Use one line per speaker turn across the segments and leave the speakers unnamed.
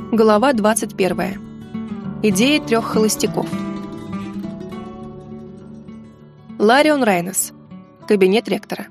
Глава 21. Идеи трех холостяков. Ларион Райнес. Кабинет ректора.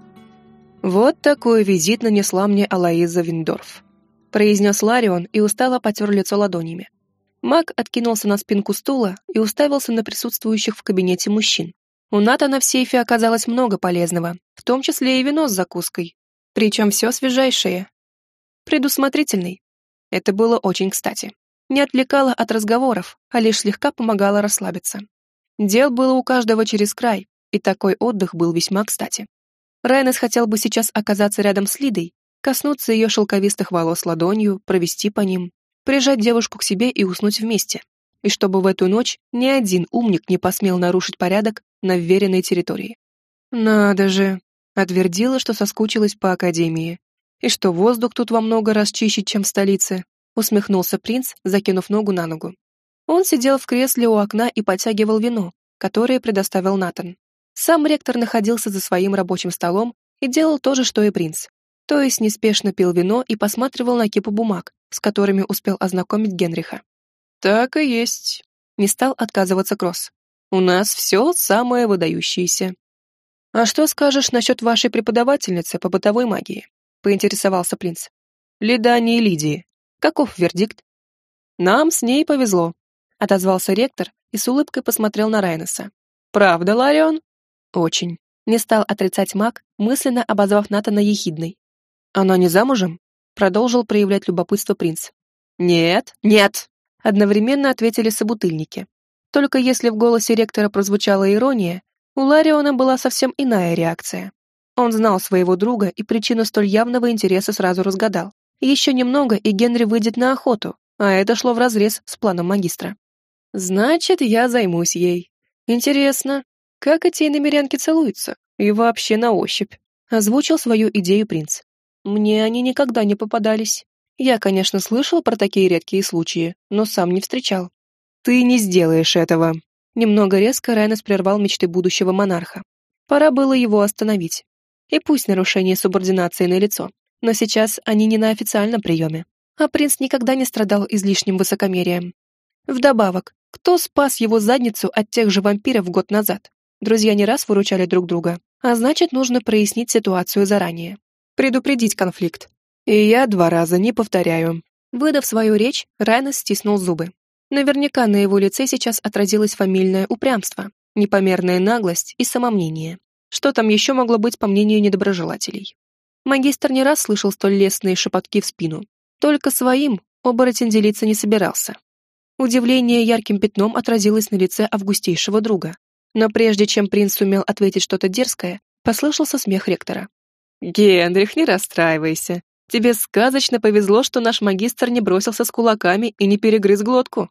«Вот такой визит нанесла мне Алоиза Виндорф», произнес Ларион и устало потер лицо ладонями. Маг откинулся на спинку стула и уставился на присутствующих в кабинете мужчин. У Натана в сейфе оказалось много полезного, в том числе и вино с закуской. Причем все свежайшее. Предусмотрительный. Это было очень кстати. Не отвлекало от разговоров, а лишь слегка помогало расслабиться. Дел было у каждого через край, и такой отдых был весьма кстати. Райнес хотел бы сейчас оказаться рядом с Лидой, коснуться ее шелковистых волос ладонью, провести по ним, прижать девушку к себе и уснуть вместе. И чтобы в эту ночь ни один умник не посмел нарушить порядок на вверенной территории. «Надо же!» — отвердила, что соскучилась по академии. «И что воздух тут во много раз чище, чем в столице», — усмехнулся принц, закинув ногу на ногу. Он сидел в кресле у окна и подтягивал вино, которое предоставил Натан. Сам ректор находился за своим рабочим столом и делал то же, что и принц. То есть неспешно пил вино и посматривал на кипу бумаг, с которыми успел ознакомить Генриха. «Так и есть», — не стал отказываться Кросс. «У нас все самое выдающееся». «А что скажешь насчет вашей преподавательницы по бытовой магии?» — поинтересовался принц. «Лидане и Лидии. Каков вердикт?» «Нам с ней повезло», — отозвался ректор и с улыбкой посмотрел на Райнеса. «Правда, Ларион?» «Очень», — не стал отрицать маг, мысленно обозвав Натана ехидной. «Она не замужем?» — продолжил проявлять любопытство принц. «Нет, нет!» — одновременно ответили собутыльники. Только если в голосе ректора прозвучала ирония, у Лариона была совсем иная реакция. Он знал своего друга и причину столь явного интереса сразу разгадал. Еще немного, и Генри выйдет на охоту, а это шло вразрез с планом магистра. «Значит, я займусь ей. Интересно, как эти иномерянки целуются? И вообще на ощупь?» — озвучил свою идею принц. «Мне они никогда не попадались. Я, конечно, слышал про такие редкие случаи, но сам не встречал». «Ты не сделаешь этого!» Немного резко Райнес прервал мечты будущего монарха. Пора было его остановить. И пусть нарушение субординации налицо, но сейчас они не на официальном приеме, а принц никогда не страдал излишним высокомерием. Вдобавок, кто спас его задницу от тех же вампиров год назад? Друзья не раз выручали друг друга, а значит, нужно прояснить ситуацию заранее. Предупредить конфликт. И я 2 раза не повторяю. Выдав свою речь, Райнес стиснул зубы. Наверняка на его лице сейчас отразилось фамильное упрямство, непомерная наглость и самомнение. Что там еще могло быть, по мнению недоброжелателей? Магистр не раз слышал столь лестные шепотки в спину. Только своим оборотень делиться не собирался. Удивление ярким пятном отразилось на лице августейшего друга. Но прежде чем принц сумел ответить что-то дерзкое, послышался смех ректора. «Генрих, не расстраивайся. Тебе сказочно повезло, что наш магистр не бросился с кулаками и не перегрыз глотку».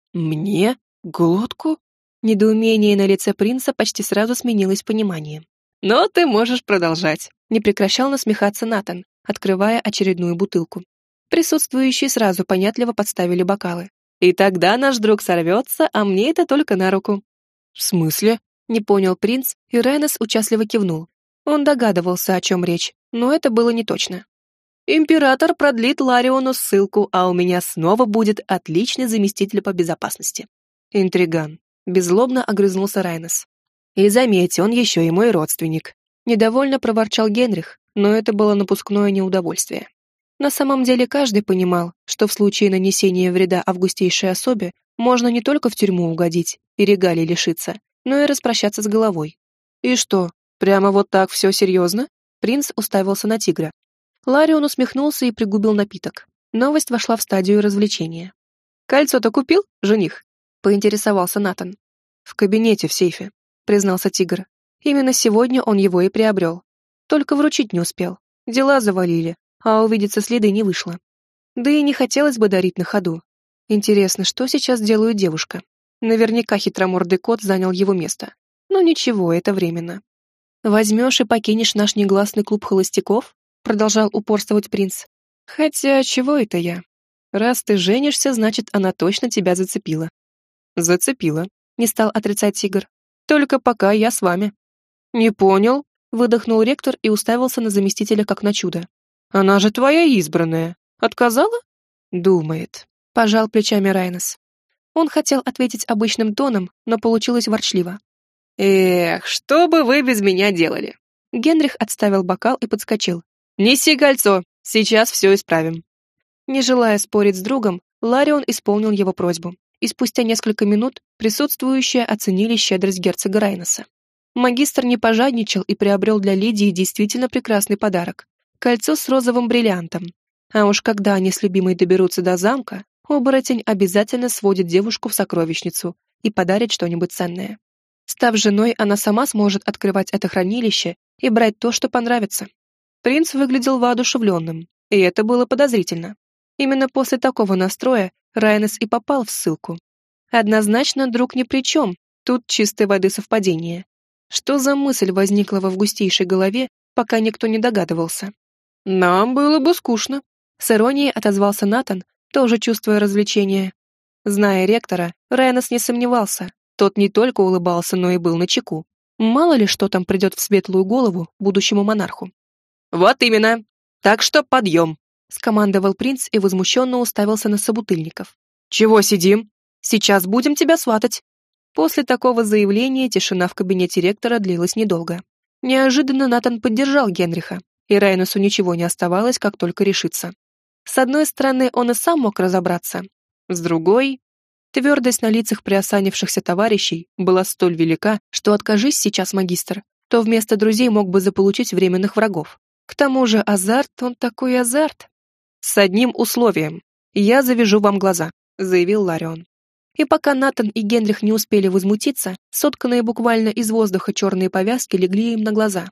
«Мне? Глотку?» Недоумение на лице принца почти сразу сменилось пониманием. «Но ты можешь продолжать», — не прекращал насмехаться Натан, открывая очередную бутылку. Присутствующие сразу понятливо подставили бокалы. «И тогда наш друг сорвется, а мне это только на руку». «В смысле?» — не понял принц, и Райнес участливо кивнул. Он догадывался, о чем речь, но это было не точно. «Император продлит Лариону ссылку, а у меня снова будет отличный заместитель по безопасности». «Интриган», — беззлобно огрызнулся Райнес. «И заметь, он еще и мой родственник». Недовольно проворчал Генрих, но это было напускное неудовольствие. На самом деле каждый понимал, что в случае нанесения вреда августейшей особе можно не только в тюрьму угодить и регалий лишиться, но и распрощаться с головой. «И что, прямо вот так все серьезно?» Принц уставился на тигра. Ларион усмехнулся и пригубил напиток. Новость вошла в стадию развлечения. «Кольцо-то купил, жених?» — поинтересовался Натан. «В кабинете в сейфе», — признался тигр. Именно сегодня он его и приобрел. Только вручить не успел. Дела завалили, а увидеться с Лидой не вышло. Да и не хотелось бы дарить на ходу. Интересно, что сейчас делает девушка? Наверняка хитромордый кот занял его место. Но ничего, это временно. «Возьмешь и покинешь наш негласный клуб холостяков?» Продолжал упорствовать принц. «Хотя, чего это я? Раз ты женишься, значит, она точно тебя зацепила». «Зацепила», — не стал отрицать тигр. «Только пока я с вами». «Не понял», — выдохнул ректор и уставился на заместителя как на чудо. «Она же твоя избранная. Отказала?» «Думает», Пожал плечами Райнес. Он хотел ответить обычным тоном, но получилось ворчливо. «Эх, что бы вы без меня делали?» Генрих отставил бокал и подскочил. «Неси кольцо, сейчас все исправим». Не желая спорить с другом, Ларион исполнил его просьбу, и спустя несколько минут присутствующие оценили щедрость герцога Райнеса. Магистр не пожадничал и приобрел для Лидии действительно прекрасный подарок — кольцо с розовым бриллиантом. А уж когда они с любимой доберутся до замка, оборотень обязательно сводит девушку в сокровищницу и подарит что-нибудь ценное. Став женой, она сама сможет открывать это хранилище и брать то, что понравится. Принц выглядел воодушевленным, и это было подозрительно. Именно после такого настроя Райнес и попал в ссылку. Однозначно, друг ни при чем, тут чистой воды совпадение. Что за мысль возникла в августейшей голове, пока никто не догадывался? «Нам было бы скучно», — с иронией отозвался Натан, тоже чувствуя развлечение. Зная ректора, Райнес не сомневался. Тот не только улыбался, но и был начеку. Мало ли что там придет в светлую голову будущему монарху. «Вот именно. Так что подъем», — скомандовал принц и возмущенно уставился на собутыльников. «Чего сидим? Сейчас будем тебя сватать». После такого заявления тишина в кабинете ректора длилась недолго. Неожиданно Натан поддержал Генриха, и Райнесу ничего не оставалось, как только решиться. С одной стороны, он и сам мог разобраться. С другой, твердость на лицах приосанившихся товарищей была столь велика, что откажись сейчас магистр, то вместо друзей мог бы заполучить временных врагов. К тому же азарт, он такой азарт. «С одним условием. Я завяжу вам глаза», — заявил Ларион. И пока Натан и Генрих не успели возмутиться, сотканные буквально из воздуха черные повязки легли им на глаза.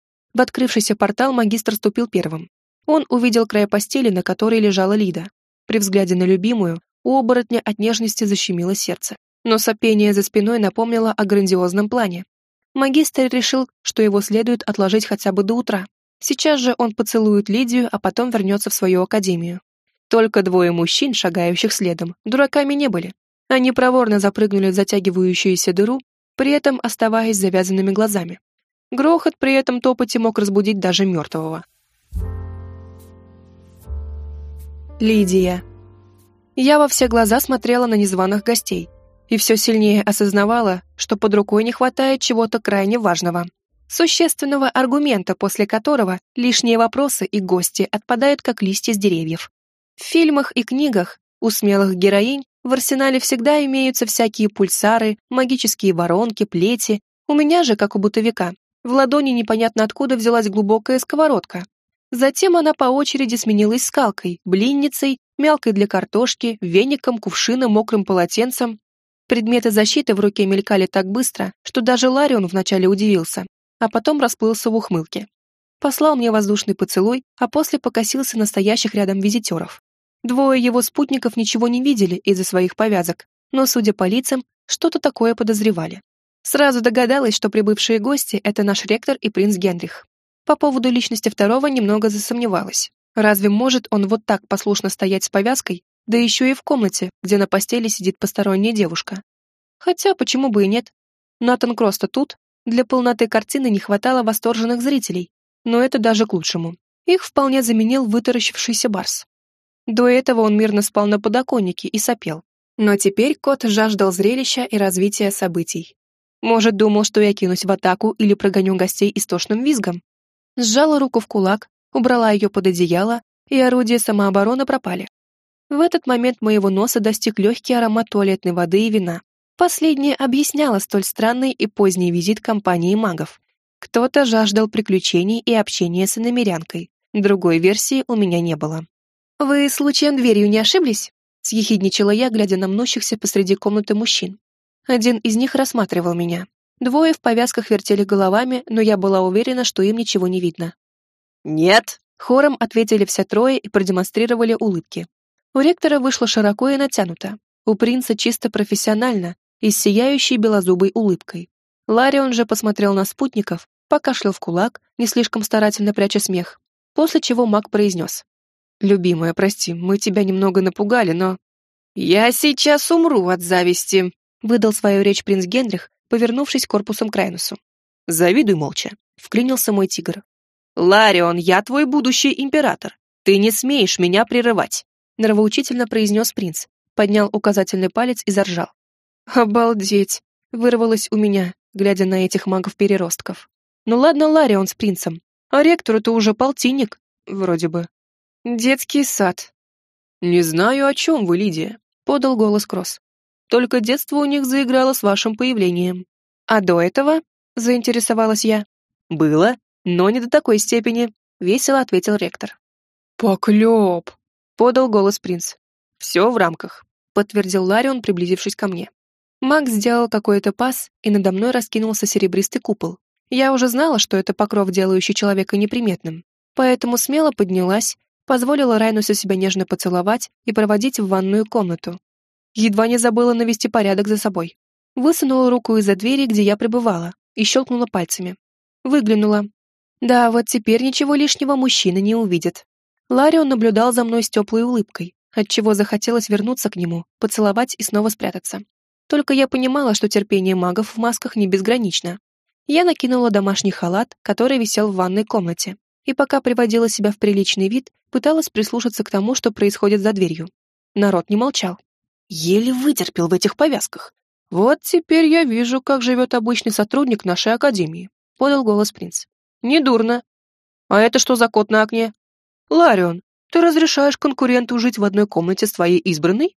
В открывшийся портал магистр ступил первым. Он увидел край постели, на которой лежала Лида. При взгляде на любимую у оборотня от нежности защемило сердце. Но сопение за спиной напомнило о грандиозном плане. Магистр решил, что его следует отложить хотя бы до утра. Сейчас же он поцелует Лидию, а потом вернется в свою академию. Только двое мужчин, шагающих следом, дураками не были. Они проворно запрыгнули в затягивающуюся дыру, при этом оставаясь завязанными глазами. Грохот при этом топоте мог разбудить даже мертвого. Лидия. Я во все глаза смотрела на незваных гостей и все сильнее осознавала, что под рукой не хватает чего-то крайне важного. Существенного аргумента, после которого лишние вопросы и гости отпадают как листья с деревьев. В фильмах и книгах у смелых героинь в арсенале всегда имеются всякие пульсары, магические воронки, плети. У меня же, как у бытовика, в ладони непонятно откуда взялась глубокая сковородка. Затем она по очереди сменилась скалкой, блинницей, мялкой для картошки, веником, кувшином, мокрым полотенцем. Предметы защиты в руке мелькали так быстро, что даже Ларион вначале удивился, а потом расплылся в ухмылке. Послал мне воздушный поцелуй, а после покосился на стоящих рядом визитеров. Двое его спутников ничего не видели из-за своих повязок, но, судя по лицам, что-то такое подозревали. Сразу догадалась, что прибывшие гости — это наш ректор и принц Генрих. По поводу личности второго немного засомневалась. Разве может он вот так послушно стоять с повязкой, да еще и в комнате, где на постели сидит посторонняя девушка? Хотя, почему бы и нет? Натан Кросто тут, для полноты картины не хватало восторженных зрителей, но это даже к лучшему. Их вполне заменил вытаращившийся барс. До этого он мирно спал на подоконнике и сопел. Но теперь кот жаждал зрелища и развития событий. Может, думал, что я кинусь в атаку или прогоню гостей истошным визгом? Сжала руку в кулак, убрала ее под одеяло, и орудия самообороны пропали. В этот момент моего носа достиг легкий аромат туалетной воды и вина. Последнее объясняло столь странный и поздний визит компании магов. Кто-то жаждал приключений и общения с иномерянкой. Другой версии у меня не было. «Вы случаем дверью не ошиблись?» — съехидничала я, глядя на мнущихся посреди комнаты мужчин. Один из них рассматривал меня. Двое в повязках вертели головами, но я была уверена, что им ничего не видно.
«Нет!»
— хором ответили все трое и продемонстрировали улыбки. У ректора вышло широко и натянуто, у принца чисто профессионально и с сияющей белозубой улыбкой. Ларион же посмотрел на спутников, покашлял в кулак, не слишком старательно пряча смех, после чего маг произнес. «Любимая, прости, мы тебя немного напугали, но...»
«Я сейчас умру от зависти»,
— выдал свою речь принц Генрих, повернувшись корпусом к Райнусу.
«Завидуй молча»,
— вклинился мой тигр.
«Ларион, я твой будущий император. Ты не смеешь меня прерывать»,
— нравоучительно произнес принц, поднял указательный палец и заржал. «Обалдеть!» — вырвалось у меня, глядя на этих магов-переростков. «Ну ладно, Ларион с принцем, а ректору-то уже полтинник, вроде бы. Детский сад». «Не знаю, о чем вы, Лидия», — подал голос Кросс. «Только детство у них заиграло с вашим появлением». «А до этого?» — заинтересовалась я. «Было, но не до такой степени», — весело ответил ректор. «Поклеп!» — подал голос принц. «Все в рамках», — подтвердил Ларион, приблизившись ко мне. Маг сделал какой-то пас, и надо мной раскинулся серебристый купол. Я уже знала, что это покров, делающий человека неприметным, поэтому смело поднялась, позволила Райнусу себя нежно поцеловать и проводить в ванную комнату. Едва не забыла навести порядок за собой. Высунула руку из-за двери, где я пребывала, и щелкнула пальцами. Выглянула. Да, вот теперь ничего лишнего мужчина не увидит. Ларион наблюдал за мной с теплой улыбкой, отчего захотелось вернуться к нему, поцеловать и снова спрятаться. Только я понимала, что терпение магов в масках не безгранично. Я накинула домашний халат, который висел в ванной комнате, и пока приводила себя в приличный вид, пыталась прислушаться к тому, что происходит за дверью. Народ не молчал. Еле вытерпел в этих повязках. «Вот теперь я вижу, как живет обычный сотрудник нашей академии», — подал голос принц. «Недурно. А это что за кот на окне? Ларион, ты разрешаешь конкуренту жить в одной комнате с твоей избранной?»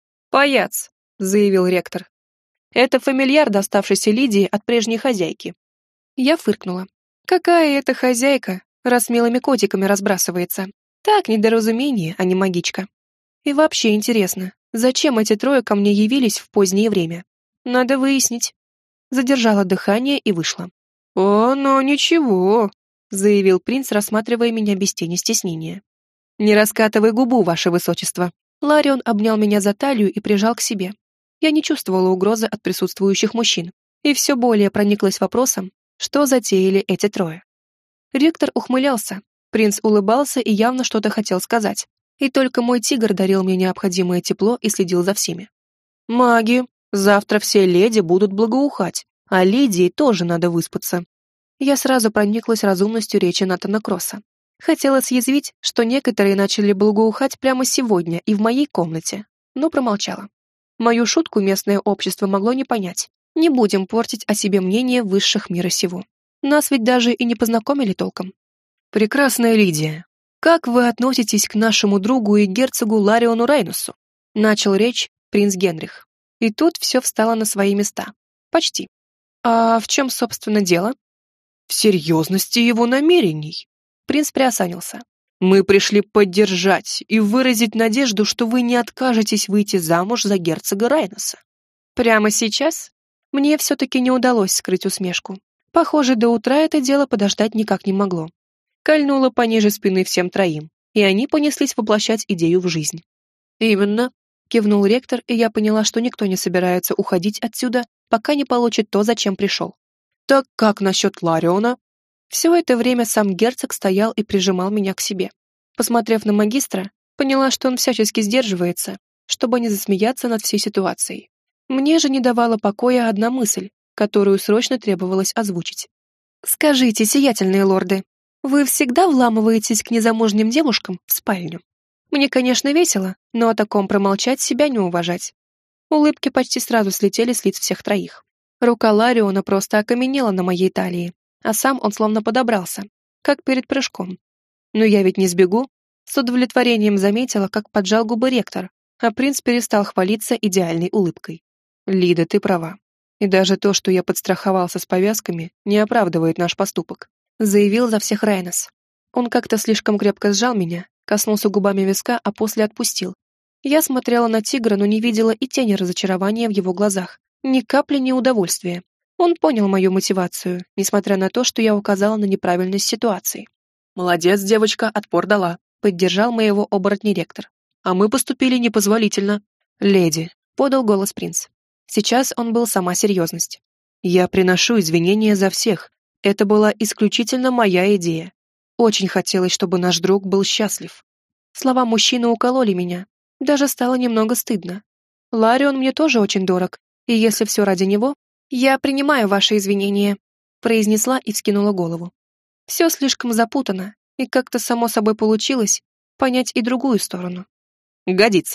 «Паяц», — заявил ректор. «Это фамильяр, доставшийся Лидии от прежней хозяйки». Я фыркнула. «Какая это хозяйка, раз милыми котиками разбрасывается? Так, недоразумение, а не магичка. И вообще интересно, зачем эти трое ко мне явились в позднее время? Надо выяснить». Задержала дыхание и вышла. «О, ну ничего», — заявил принц, рассматривая меня без тени стеснения. «Не раскатывай губу, ваше высочество». Ларион обнял меня за талию и прижал к себе. Я не чувствовала угрозы от присутствующих мужчин и все более прониклась вопросом, что затеяли эти трое. Ректор ухмылялся, принц улыбался и явно что-то хотел сказать, и только мой тигр дарил мне необходимое тепло и следил за всеми. «Маги, завтра все леди будут благоухать, а Лидии тоже надо выспаться». Я сразу прониклась разумностью речи Натана Кросса. Хотела съязвить, что некоторые начали благоухать прямо сегодня и в моей комнате, но промолчала. Мою шутку местное общество могло не понять. Не будем портить о себе мнение высших мира сего. Нас ведь даже и не познакомили толком. «Прекрасная Лидия, как вы относитесь к нашему другу и герцогу Лариону Райнусу?» Начал речь принц Генрих. И тут все встало на свои места. Почти. А в чем, собственно, дело? В серьезности его намерений. Принц приосанился. «Мы пришли поддержать и выразить надежду, что вы не откажетесь выйти замуж за герцога Райнуса». Прямо сейчас? Мне все-таки не удалось скрыть усмешку. Похоже, до утра это дело подождать никак не могло. Кольнуло пониже спины всем троим, и они понеслись воплощать идею в жизнь. «Именно», — кивнул ректор, и я поняла, что никто не собирается уходить отсюда, пока не получит то, зачем пришел. «Так как насчет Лариона?» Все это время сам герцог стоял и прижимал меня к себе. Посмотрев на магистра, поняла, что он всячески сдерживается, чтобы не засмеяться над всей ситуацией. Мне же не давала покоя одна мысль, которую срочно требовалось озвучить. «Скажите, сиятельные лорды, вы всегда вламываетесь к незамужним девушкам в спальню? Мне, конечно, весело, но о таком промолчать себя не уважать». Улыбки почти сразу слетели с лиц всех троих. Рука Лариона просто окаменела на моей талии, а сам он словно подобрался, как перед прыжком. Но я ведь не сбегу. С удовлетворением заметила, как поджал губы ректор, а принц перестал хвалиться идеальной улыбкой. «Лида, ты права. И даже то, что я подстраховался с повязками, не оправдывает наш поступок», заявил за всех Райнос. Он как-то слишком крепко сжал меня, коснулся губами виска, а после отпустил. Я смотрела на тигра, но не видела и тени разочарования в его глазах, ни капли неудовольствия. Он понял мою мотивацию, несмотря на то, что я указала на неправильность ситуации. «Молодец, девочка, отпор дала», — поддержал моего оборотня ректор. «А мы поступили непозволительно». «Леди», — подал голос принц. Сейчас он был сама серьезность. «Я приношу извинения за всех. Это была исключительно моя идея. Очень хотелось, чтобы наш друг был счастлив». Слова мужчины укололи меня. Даже стало немного стыдно. Ларион мне тоже очень дорог, и если все ради него, я принимаю ваши извинения, произнесла и вскинула голову. Все слишком запутано, и как-то само собой получилось понять и другую сторону. «Годится»,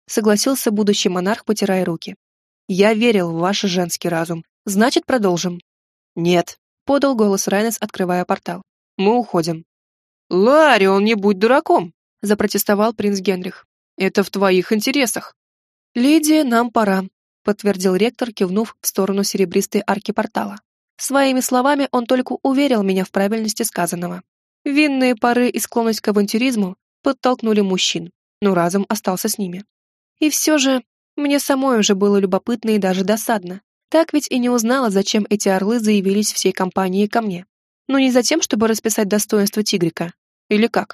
согласился будущий монарх, потирая руки. «Я верил в ваш женский разум. Значит, продолжим». «Нет», — подал голос Райнес, открывая портал. «Мы уходим». «Ларион, не будь дураком», — запротестовал принц Генрих. «Это в твоих интересах». «Леди, нам пора», — подтвердил ректор, кивнув в сторону серебристой арки портала. Своими словами он только уверил меня в правильности сказанного. Винные пары и склонность к авантюризму подтолкнули мужчин, но разум остался с ними. И все же мне самой уже было любопытно и даже досадно. Так ведь и не узнала, зачем эти орлы заявились всей компанией ко мне. Ну не за тем, чтобы расписать достоинство тигрика. Или как?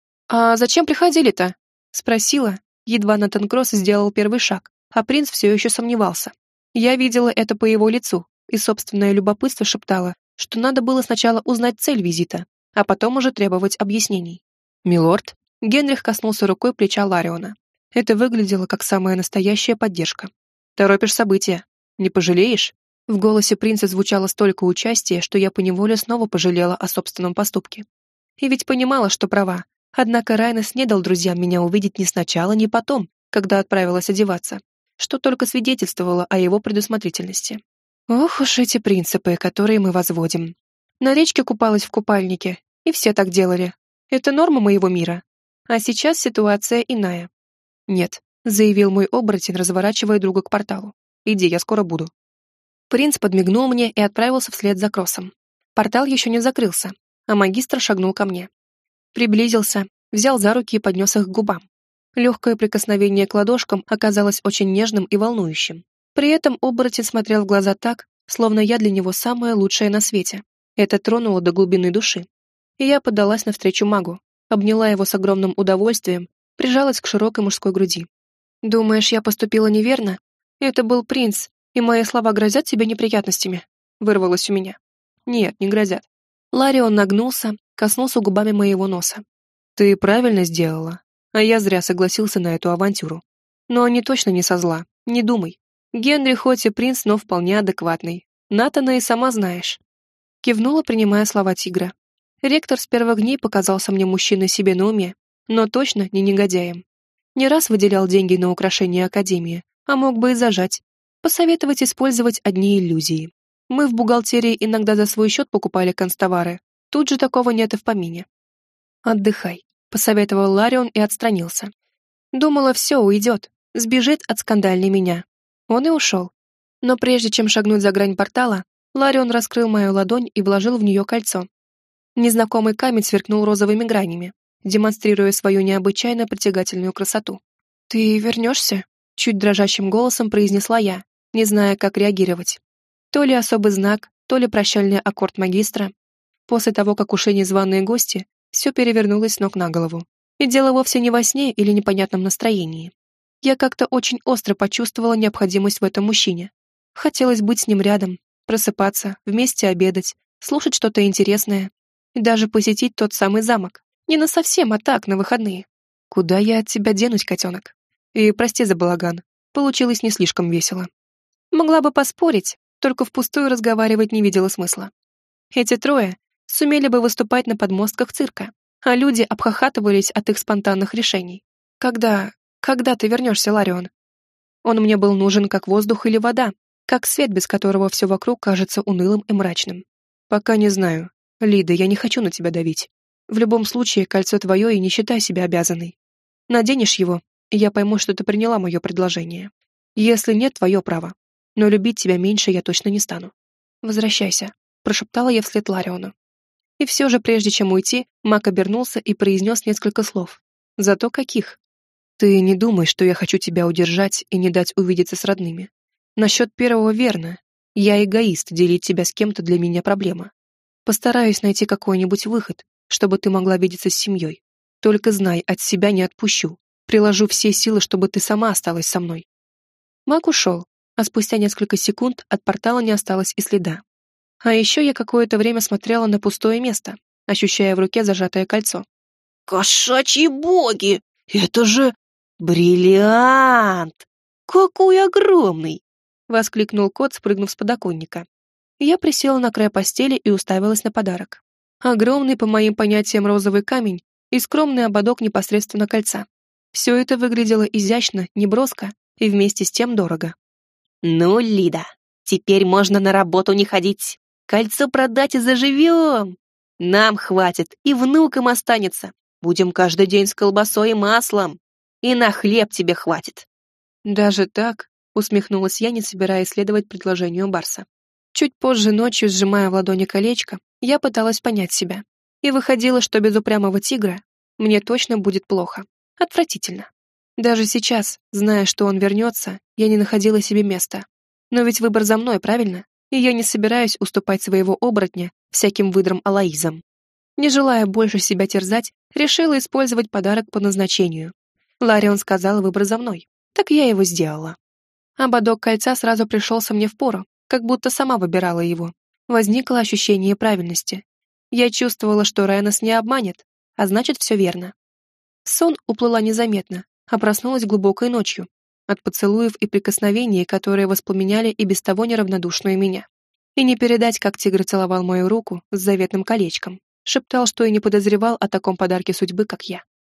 «А зачем приходили-то?» — спросила, едва Натан Кросс сделал первый шаг, а принц все еще сомневался. Я видела это по его лицу, и собственное любопытство шептало, что надо было сначала узнать цель визита, а потом уже требовать объяснений. «Милорд», — Генрих коснулся рукой плеча Лариона. Это выглядело как самая настоящая поддержка. «Торопишь события. Не пожалеешь?» В голосе принца звучало столько участия, что я поневоле снова пожалела о собственном поступке. И ведь понимала, что права. Однако Райнес не дал друзьям меня увидеть ни сначала, ни потом, когда отправилась одеваться, что только свидетельствовало о его предусмотрительности. Ох уж эти принципы, которые мы возводим. На речке купалась в купальнике, и все так делали. Это норма моего мира. А сейчас ситуация иная. «Нет», — заявил мой оборотень, разворачивая друга к порталу. «Иди, я скоро буду». Принц подмигнул мне и отправился вслед за Кроссом. Портал еще не закрылся, а магистр шагнул ко мне. Приблизился, взял за руки и поднес их к губам. Легкое прикосновение к ладошкам оказалось очень нежным и волнующим. При этом оборотень смотрел в глаза так, словно я для него самое лучшее на свете. Это тронуло до глубины души. И я поддалась навстречу магу, обняла его с огромным удовольствием, прижалась к широкой мужской груди. «Думаешь, я поступила неверно? Это был принц, и мои слова грозят тебе неприятностями?» Вырвалось у меня. «Нет, не грозят». Ларион нагнулся, коснулся губами моего носа. «Ты правильно сделала, а я зря согласился на эту авантюру. Но они точно не со зла, не думай. Генри хоть и принц, но вполне адекватный. Натана и сама знаешь». Кивнула, принимая слова тигра. Ректор с первых дней показался мне мужчиной себе на уме, но точно не негодяем. Не раз выделял деньги на украшение академии, а мог бы и зажать. Посоветовать использовать одни иллюзии. Мы в бухгалтерии иногда за свой счет покупали канцтовары. Тут же такого нет и в помине. «Отдыхай», — посоветовал Ларион и отстранился. Думала, все, уйдет, сбежит от скандальной меня. Он и ушел. Но прежде чем шагнуть за грань портала, Ларион раскрыл мою ладонь и вложил в нее кольцо. Незнакомый камень сверкнул розовыми гранями, демонстрируя свою необычайно притягательную красоту. «Ты вернешься?» — чуть дрожащим голосом произнесла я, не зная, как реагировать. То ли особый знак, то ли прощальный аккорд магистра. После того, как ушли незваные гости, все перевернулось с ног на голову. И дело вовсе не во сне или непонятном настроении. Я как-то очень остро почувствовала необходимость в этом мужчине. Хотелось быть с ним рядом, просыпаться, вместе обедать, слушать что-то интересное и даже посетить тот самый замок. Не насовсем, а так, на выходные. Куда я от тебя денусь, котенок? И прости за балаган, получилось не слишком весело. Могла бы поспорить, только впустую разговаривать не видела смысла. Эти трое сумели бы выступать на подмостках цирка, а люди обхахатывались от их спонтанных решений. Когда ты вернешься, Ларион? Он мне был нужен как воздух или вода, как свет, без которого все вокруг кажется унылым и мрачным. Пока не знаю. Лида, я не хочу на тебя давить. В любом случае, кольцо твое, и не считай себя обязанной. Наденешь его, и я пойму, что ты приняла мое предложение. Если нет, твое право. Но любить тебя меньше я точно не стану. Возвращайся, прошептала я вслед Лариону. И все же, прежде чем уйти, маг обернулся и произнес несколько слов. Зато каких? Ты не думай, что я хочу тебя удержать и не дать увидеться с родными. Насчет первого верно. Я эгоист, делить тебя с кем-то для меня проблема. Постараюсь найти какой-нибудь выход, чтобы ты могла видеться с семьей. Только знай, от себя не отпущу. Приложу все силы, чтобы ты сама осталась со мной. Маг ушел, а спустя несколько секунд от портала не осталось и следа. А еще я какое-то время смотрела на пустое место, ощущая в руке зажатое кольцо.
«Кошачьи боги! Это же бриллиант! Какой огромный!» — воскликнул кот, спрыгнув с подоконника. Я присела на край постели и уставилась на подарок. Огромный, по моим понятиям, розовый камень и скромный ободок непосредственно кольца.
Все это выглядело изящно, неброско и вместе с тем дорого.
«Ну, Лида, теперь можно на работу не ходить. Кольцо продать и заживем. Нам хватит, и внукам останется. Будем каждый день с колбасой и маслом. И на хлеб тебе хватит».
«Даже так?» — усмехнулась я, не собираясь следовать предложению Барса. Чуть позже ночью, сжимая в ладони колечко, я пыталась понять себя. И выходило, что без упрямого тигра мне точно будет плохо. Отвратительно. Даже сейчас, зная, что он вернется, я не находила себе места. Но ведь выбор за мной, правильно? И я не собираюсь уступать своего оборотня всяким выдрам Алоизам. Не желая больше себя терзать, решила использовать подарок по назначению. Ларион сказал выбор за мной. Так я его сделала. Ободок кольца сразу пришелся мне впору, как будто сама выбирала его. Возникло ощущение правильности. Я чувствовала, что Райнос не обманет, а значит, все верно. В сон уплыла незаметно, а проснулась глубокой ночью, от поцелуев и прикосновений, которые воспламеняли и без того неравнодушную меня. И не передать, как тигр целовал мою руку с заветным колечком, шептал, что и не подозревал о таком подарке судьбы, как я.